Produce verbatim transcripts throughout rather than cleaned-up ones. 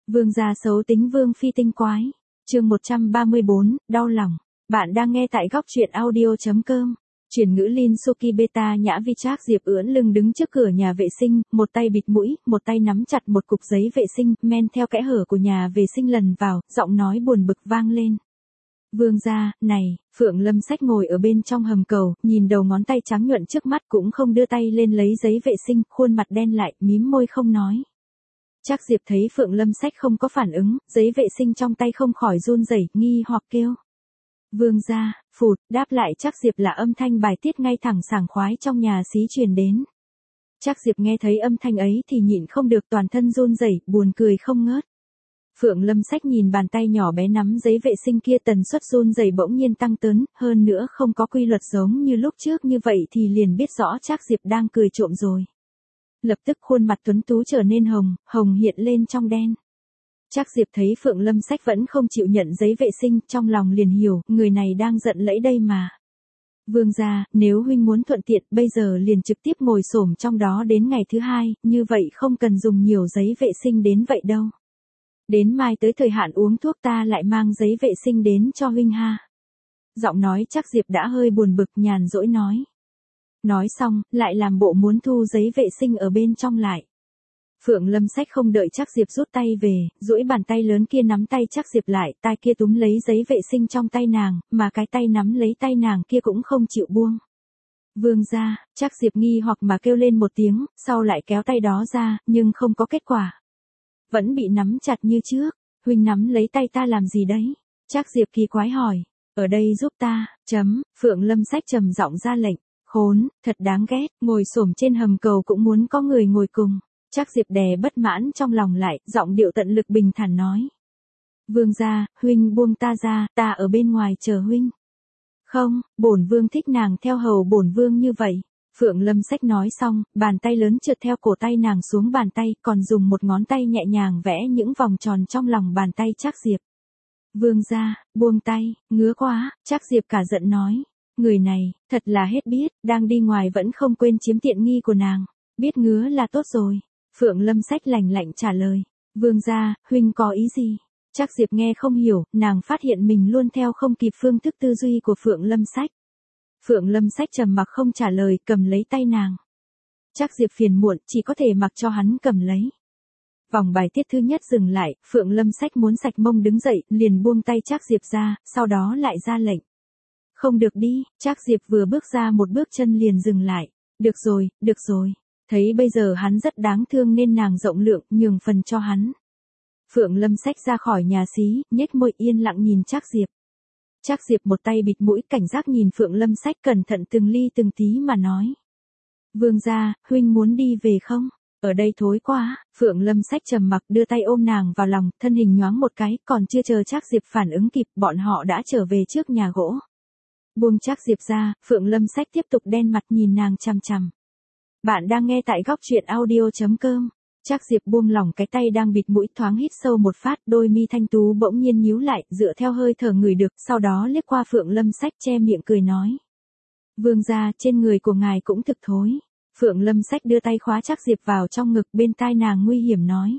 Vương gia xấu tính vương phi tinh quái. Chương một trăm ba mươi bốn, đau lòng. Bạn đang nghe tại góc truyện audio chấm com. Chuyển ngữ Lin Suki Beta Nhã Vi Trác Diệp ưỡn lưng đứng trước cửa nhà vệ sinh, một tay bịt mũi, một tay nắm chặt một cục giấy vệ sinh, men theo kẽ hở của nhà vệ sinh lần vào, giọng nói buồn bực vang lên. Vương gia, này, Phượng Lâm Sách ngồi ở bên trong hầm cầu, nhìn đầu ngón tay trắng nhuận trước mắt cũng không đưa tay lên lấy giấy vệ sinh, khuôn mặt đen lại, mím môi không nói. Trác Diệp thấy Phượng Lâm Sách không có phản ứng, giấy vệ sinh trong tay không khỏi run rẩy, nghi hoặc kêu. Vương gia, phụt, đáp lại Trác Diệp là âm thanh bài tiết ngay thẳng sảng khoái trong nhà xí truyền đến. Trác Diệp nghe thấy âm thanh ấy thì nhịn không được toàn thân run rẩy, buồn cười không ngớt. Phượng Lâm Sách nhìn bàn tay nhỏ bé nắm giấy vệ sinh kia tần suất run rẩy bỗng nhiên tăng tớn, hơn nữa không có quy luật giống như lúc trước như vậy thì liền biết rõ Trác Diệp đang cười trộm rồi. Lập tức khuôn mặt tuấn tú trở nên hồng, hồng hiện lên trong đen. Trác Diệp thấy Phượng Lâm Sách vẫn không chịu nhận giấy vệ sinh, trong lòng liền hiểu, người này đang giận lẫy đây mà. Vương gia, nếu huynh muốn thuận tiện, bây giờ liền trực tiếp ngồi xổm trong đó đến ngày thứ hai, như vậy không cần dùng nhiều giấy vệ sinh đến vậy đâu. Đến mai tới thời hạn uống thuốc ta lại mang giấy vệ sinh đến cho huynh ha. Giọng nói Trác Diệp đã hơi buồn bực, nhàn rỗi nói. Nói xong, lại làm bộ muốn thu giấy vệ sinh ở bên trong lại. Phượng Lâm Sách không đợi Trác Diệp rút tay về, duỗi bàn tay lớn kia nắm tay Trác Diệp lại, tay kia túm lấy giấy vệ sinh trong tay nàng, mà cái tay nắm lấy tay nàng kia cũng không chịu buông. Vương gia, Trác Diệp nghi hoặc mà kêu lên một tiếng, sau lại kéo tay đó ra, nhưng không có kết quả. Vẫn bị nắm chặt như trước, huynh nắm lấy tay ta làm gì đấy? Trác Diệp kỳ quái hỏi, ở đây giúp ta, chấm, Phượng Lâm Sách trầm giọng ra lệnh. Khốn, thật đáng ghét, ngồi xổm trên hầm cầu cũng muốn có người ngồi cùng. Trác Diệp đè bất mãn trong lòng lại, giọng điệu tận lực bình thản nói. Vương gia, huynh buông ta ra, ta ở bên ngoài chờ huynh. Không, bổn vương thích nàng theo hầu bổn vương như vậy. Phượng Lâm Sách nói xong, bàn tay lớn trượt theo cổ tay nàng xuống bàn tay, còn dùng một ngón tay nhẹ nhàng vẽ những vòng tròn trong lòng bàn tay Trác Diệp. Vương gia, buông tay, ngứa quá, Trác Diệp cả giận nói. Người này, thật là hết biết, đang đi ngoài vẫn không quên chiếm tiện nghi của nàng. Biết ngứa là tốt rồi. Phượng Lâm Sách lạnh lạnh trả lời. Vương gia, huynh có ý gì? Trác Diệp nghe không hiểu, nàng phát hiện mình luôn theo không kịp phương thức tư duy của Phượng Lâm Sách. Phượng Lâm Sách trầm mặc không trả lời, cầm lấy tay nàng. Trác Diệp phiền muộn, chỉ có thể mặc cho hắn cầm lấy. Vòng bài tiết thứ nhất dừng lại, Phượng Lâm Sách muốn sạch mông đứng dậy, liền buông tay Trác Diệp ra, sau đó lại ra lệnh. Không được đi, Trác Diệp vừa bước ra một bước chân liền dừng lại. Được rồi, được rồi. Thấy bây giờ hắn rất đáng thương nên nàng rộng lượng, nhường phần cho hắn. Phượng Lâm Sách ra khỏi nhà xí, nhếch môi yên lặng nhìn Trác Diệp. Trác Diệp một tay bịt mũi cảnh giác nhìn Phượng Lâm Sách cẩn thận từng ly từng tí mà nói. Vương gia, huynh muốn đi về không? Ở đây thối quá, Phượng Lâm Sách trầm mặc đưa tay ôm nàng vào lòng, thân hình nhoáng một cái, còn chưa chờ Trác Diệp phản ứng kịp, bọn họ đã trở về trước nhà gỗ. Buông Trác Diệp ra, Phượng Lâm Sách tiếp tục đen mặt nhìn nàng chằm chằm. Bạn đang nghe tại góc truyện audio chấm com. Trác Diệp buông lỏng cái tay đang bịt mũi, thoáng hít sâu một phát, đôi mi thanh tú bỗng nhiên nhíu lại, dựa theo hơi thở người được, sau đó liếc qua Phượng Lâm Sách che miệng cười nói. Vương gia, trên người của ngài cũng thực thối. Phượng Lâm Sách đưa tay khóa Trác Diệp vào trong ngực, bên tai nàng nguy hiểm nói.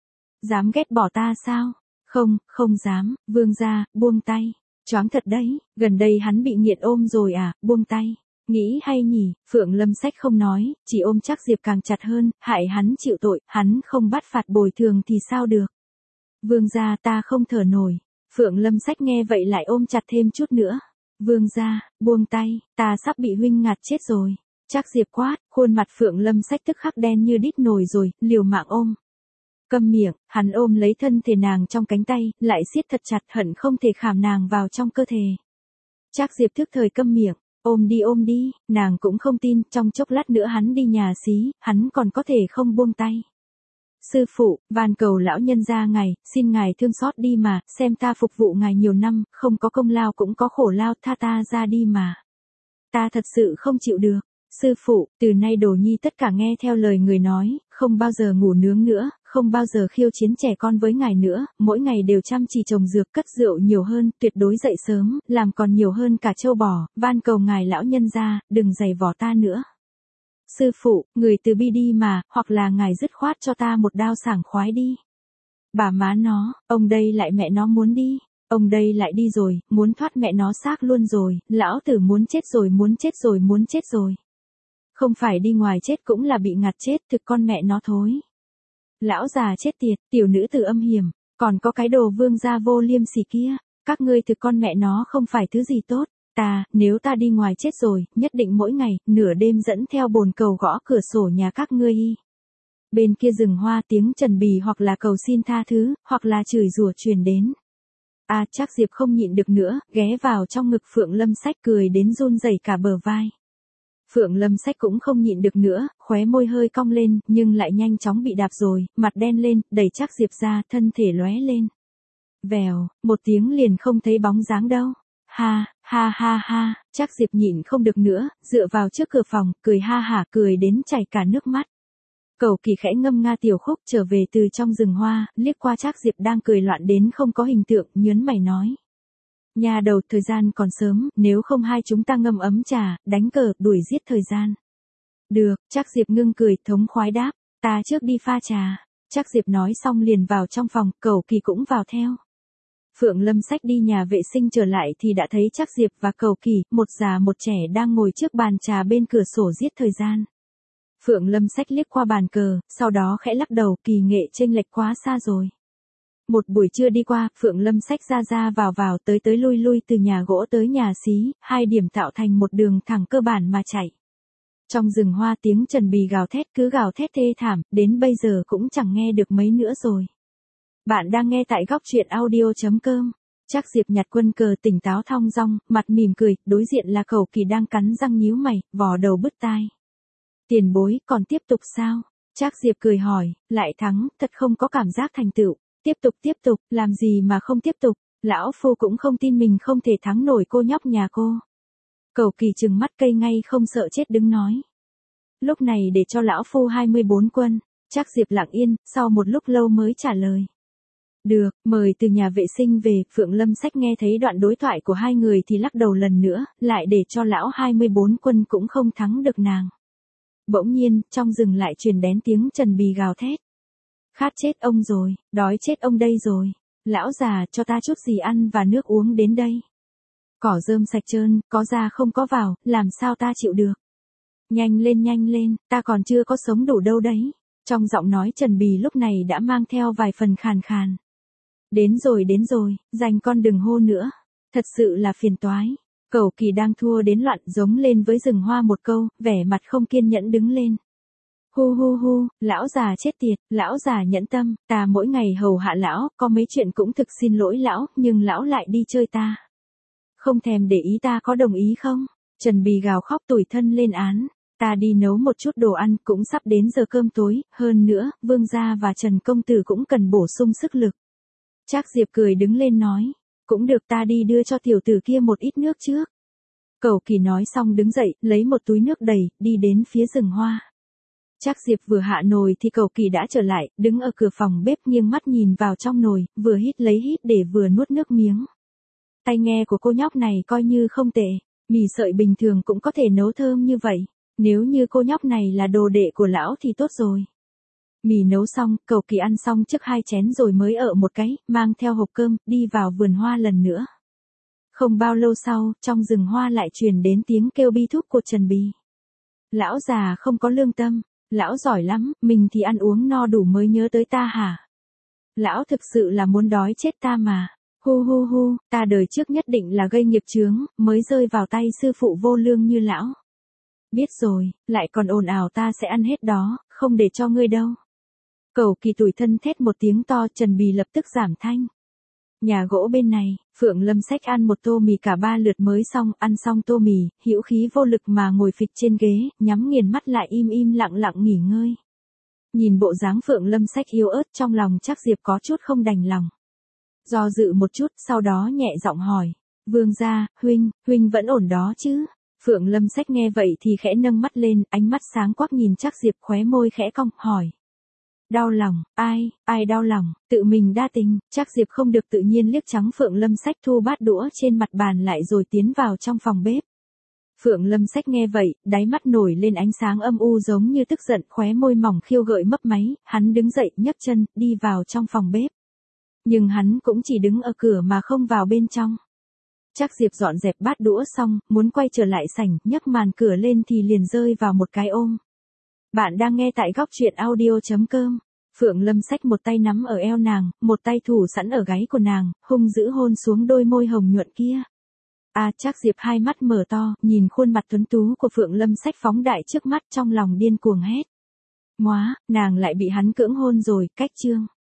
Dám ghét bỏ ta sao? Không, không dám, vương gia, buông tay. Choáng thật đấy, gần đây hắn bị nghiện ôm rồi à, buông tay. Nghĩ hay nhỉ, Phượng Lâm Sách không nói, chỉ ôm Trác Diệp càng chặt hơn, hại hắn chịu tội, hắn không bắt phạt bồi thường thì sao được. Vương gia, ta không thở nổi. Phượng Lâm Sách nghe vậy lại ôm chặt thêm chút nữa. Vương gia, buông tay, ta sắp bị huynh ngạt chết rồi. Trác Diệp quát, khuôn mặt Phượng Lâm Sách tức khắc đen như đít nồi rồi, liều mạng ôm. Câm miệng, hắn ôm lấy thân thể nàng trong cánh tay, lại siết thật chặt, hận không thể khảm nàng vào trong cơ thể. Trác Diệp thức thời câm miệng, ôm đi ôm đi, nàng cũng không tin, trong chốc lát nữa hắn đi nhà xí, hắn còn có thể không buông tay. Sư phụ, van cầu lão nhân gia ngài, xin ngài thương xót đi mà, xem ta phục vụ ngài nhiều năm, không có công lao cũng có khổ lao, tha ta ra đi mà. Ta thật sự không chịu được. Sư phụ, từ nay đồ nhi tất cả nghe theo lời người nói, không bao giờ ngủ nướng nữa, không bao giờ khiêu chiến trẻ con với ngài nữa, mỗi ngày đều chăm chỉ trồng dược, cất rượu nhiều hơn, tuyệt đối dậy sớm, làm còn nhiều hơn cả trâu bò, van cầu ngài lão nhân gia, đừng giày vò ta nữa. Sư phụ, người từ bi đi mà, hoặc là ngài dứt khoát cho ta một đao sảng khoái đi. Bà má nó, ông đây lại mẹ nó muốn đi. Ông đây lại đi rồi, muốn thoát mẹ nó xác luôn rồi, lão tử muốn chết rồi muốn chết rồi muốn chết rồi. Không phải đi ngoài chết cũng là bị ngạt chết, thực con mẹ nó thối. Lão già chết tiệt, tiểu nữ tử âm hiểm, còn có cái đồ vương gia vô liêm sỉ kia, các ngươi thực con mẹ nó không phải thứ gì tốt. Ta, nếu ta đi ngoài chết rồi, nhất định mỗi ngày, nửa đêm dẫn theo bồn cầu gõ cửa sổ nhà các ngươi y. Bên kia rừng hoa tiếng trần bì hoặc là cầu xin tha thứ, hoặc là chửi rủa truyền đến. À chắc Diệp không nhịn được nữa, ghé vào trong ngực Phượng Lâm Sách cười đến run rẩy cả bờ vai. Phượng Lâm Sách cũng không nhịn được nữa, khóe môi hơi cong lên, nhưng lại nhanh chóng bị đạp rồi, mặt đen lên, đẩy chắc Diệp ra, thân thể lóe lên. Vèo, một tiếng liền không thấy bóng dáng đâu. Ha, ha ha ha, chắc Diệp nhịn không được nữa, dựa vào trước cửa phòng, cười ha hả cười đến chảy cả nước mắt. Cầu Kỳ khẽ ngâm nga tiểu khúc trở về từ trong rừng hoa, liếc qua Trác Diệp đang cười loạn đến không có hình tượng, nhớn mày nói. Nhà đầu, thời gian còn sớm, nếu không hai chúng ta ngâm ấm trà, đánh cờ, đuổi giết thời gian. Được, Trác Diệp ngưng cười, thống khoái đáp, ta trước đi pha trà. Trác Diệp nói xong liền vào trong phòng, Cầu Kỳ cũng vào theo. Phượng Lâm Sách đi nhà vệ sinh trở lại thì đã thấy Trác Diệp và Cầu Kỳ, một già một trẻ đang ngồi trước bàn trà bên cửa sổ giết thời gian. Phượng Lâm Sách liếc qua bàn cờ, sau đó khẽ lắc đầu, kỳ nghệ chênh lệch quá xa rồi. Một buổi trưa đi qua, Phượng Lâm Sách ra ra vào vào tới tới lui lui từ nhà gỗ tới nhà xí, hai điểm tạo thành một đường thẳng cơ bản mà chạy. Trong rừng hoa tiếng trần bì gào thét cứ gào thét thê thảm, đến bây giờ cũng chẳng nghe được mấy nữa rồi. Bạn đang nghe tại góc truyện audio chấm com. Trác Diệp nhặt quân cờ tỉnh táo thong dong, mặt mỉm cười, đối diện là Cầu Kỳ đang cắn răng nhíu mày, vò đầu bứt tai. Tiền bối, còn tiếp tục sao? Trác Diệp cười hỏi, lại thắng, thật không có cảm giác thành tựu. Tiếp tục tiếp tục, làm gì mà không tiếp tục, lão phu cũng không tin mình không thể thắng nổi cô nhóc nhà cô. Cầu Kỳ trừng mắt cây ngay không sợ chết đứng nói. Lúc này để cho lão phu hai mươi bốn quân, Trác Diệp lặng yên, sau một lúc lâu mới trả lời. Được, mời từ nhà vệ sinh về, Phượng Lâm Sách nghe thấy đoạn đối thoại của hai người thì lắc đầu lần nữa, lại để cho lão hai mươi bốn quân cũng không thắng được nàng. Bỗng nhiên, trong rừng lại truyền đến tiếng trần bì gào thét. Khát chết ông rồi, đói chết ông đây rồi. Lão già, cho ta chút gì ăn và nước uống đến đây. Cỏ rơm sạch trơn, có ra không có vào, làm sao ta chịu được. Nhanh lên nhanh lên, ta còn chưa có sống đủ đâu đấy. Trong giọng nói trần bì lúc này đã mang theo vài phần khàn khàn. Đến rồi đến rồi, dành con đừng hô nữa. Thật sự là phiền toái. Cầu Kỳ đang thua đến loạn giống lên với rừng hoa một câu, vẻ mặt không kiên nhẫn đứng lên. Hu hu hu, lão già chết tiệt, lão già nhẫn tâm, ta mỗi ngày hầu hạ lão, có mấy chuyện cũng thực xin lỗi lão, nhưng lão lại đi chơi ta. Không thèm để ý ta có đồng ý không? Trần Bì gào khóc tủi thân lên án. Ta đi nấu một chút đồ ăn, cũng sắp đến giờ cơm tối, hơn nữa, Vương gia và Trần Công Tử cũng cần bổ sung sức lực. Trác Diệp cười đứng lên nói, cũng được, ta đi đưa cho tiểu tử kia một ít nước trước. Cầu Kỳ nói xong đứng dậy, lấy một túi nước đầy, đi đến phía rừng hoa. Trác Diệp vừa hạ nồi thì Cầu Kỳ đã trở lại, đứng ở cửa phòng bếp nghiêng mắt nhìn vào trong nồi, vừa hít lấy hít để vừa nuốt nước miếng. Tai nghe của cô nhóc này coi như không tệ, mì sợi bình thường cũng có thể nấu thơm như vậy. Nếu như cô nhóc này là đồ đệ của lão thì tốt rồi. Mì nấu xong, Cầu Kỳ ăn xong trước hai chén rồi mới ở một cái, mang theo hộp cơm, đi vào vườn hoa lần nữa. Không bao lâu sau, trong rừng hoa lại truyền đến tiếng kêu bi thúc của Trần Bì. Lão già không có lương tâm, lão giỏi lắm, mình thì ăn uống no đủ mới nhớ tới ta hả? Lão thực sự là muốn đói chết ta mà. Hu hu hu, ta đời trước nhất định là gây nghiệp chướng, mới rơi vào tay sư phụ vô lương như lão. Biết rồi, lại còn ồn ào ta sẽ ăn hết đó, không để cho ngươi đâu. Cầu Kỳ tủi thân thét một tiếng to, Trần Bì lập tức giảm thanh. Nhà gỗ bên này, Phượng Lâm Sách ăn một tô mì cả ba lượt mới xong, ăn xong tô mì, hữu khí vô lực mà ngồi phịch trên ghế, nhắm nghiền mắt lại im im lặng lặng nghỉ ngơi. Nhìn bộ dáng Phượng Lâm Sách yếu ớt trong lòng Trác Diệp có chút không đành lòng. Do dự một chút, sau đó nhẹ giọng hỏi, Vương gia, huynh, huynh vẫn ổn đó chứ? Phượng Lâm Sách nghe vậy thì khẽ nâng mắt lên, ánh mắt sáng quắc nhìn Trác Diệp, khóe môi khẽ cong, hỏi. Đau lòng, ai, ai đau lòng, tự mình đa tình. Trác Diệp không được tự nhiên liếc trắng Phượng Lâm Sách thu bát đũa trên mặt bàn lại rồi tiến vào trong phòng bếp. Phượng Lâm Sách nghe vậy, đáy mắt nổi lên ánh sáng âm u giống như tức giận, khóe môi mỏng khiêu gợi mấp máy, hắn đứng dậy nhấc chân, đi vào trong phòng bếp. Nhưng hắn cũng chỉ đứng ở cửa mà không vào bên trong. Trác Diệp dọn dẹp bát đũa xong, muốn quay trở lại sảnh, nhấc màn cửa lên thì liền rơi vào một cái ôm. Bạn đang nghe tại góc truyện audio.com. Phượng Lâm xách một tay nắm ở eo nàng, một tay thủ sẵn ở gáy của nàng, hung dữ hôn xuống đôi môi hồng nhuận kia. À, Trác Diệp hai mắt mở to, nhìn khuôn mặt tuấn tú của Phượng Lâm xách phóng đại trước mắt, trong lòng điên cuồng hét. Móa, nàng lại bị hắn cưỡng hôn rồi, cách chương.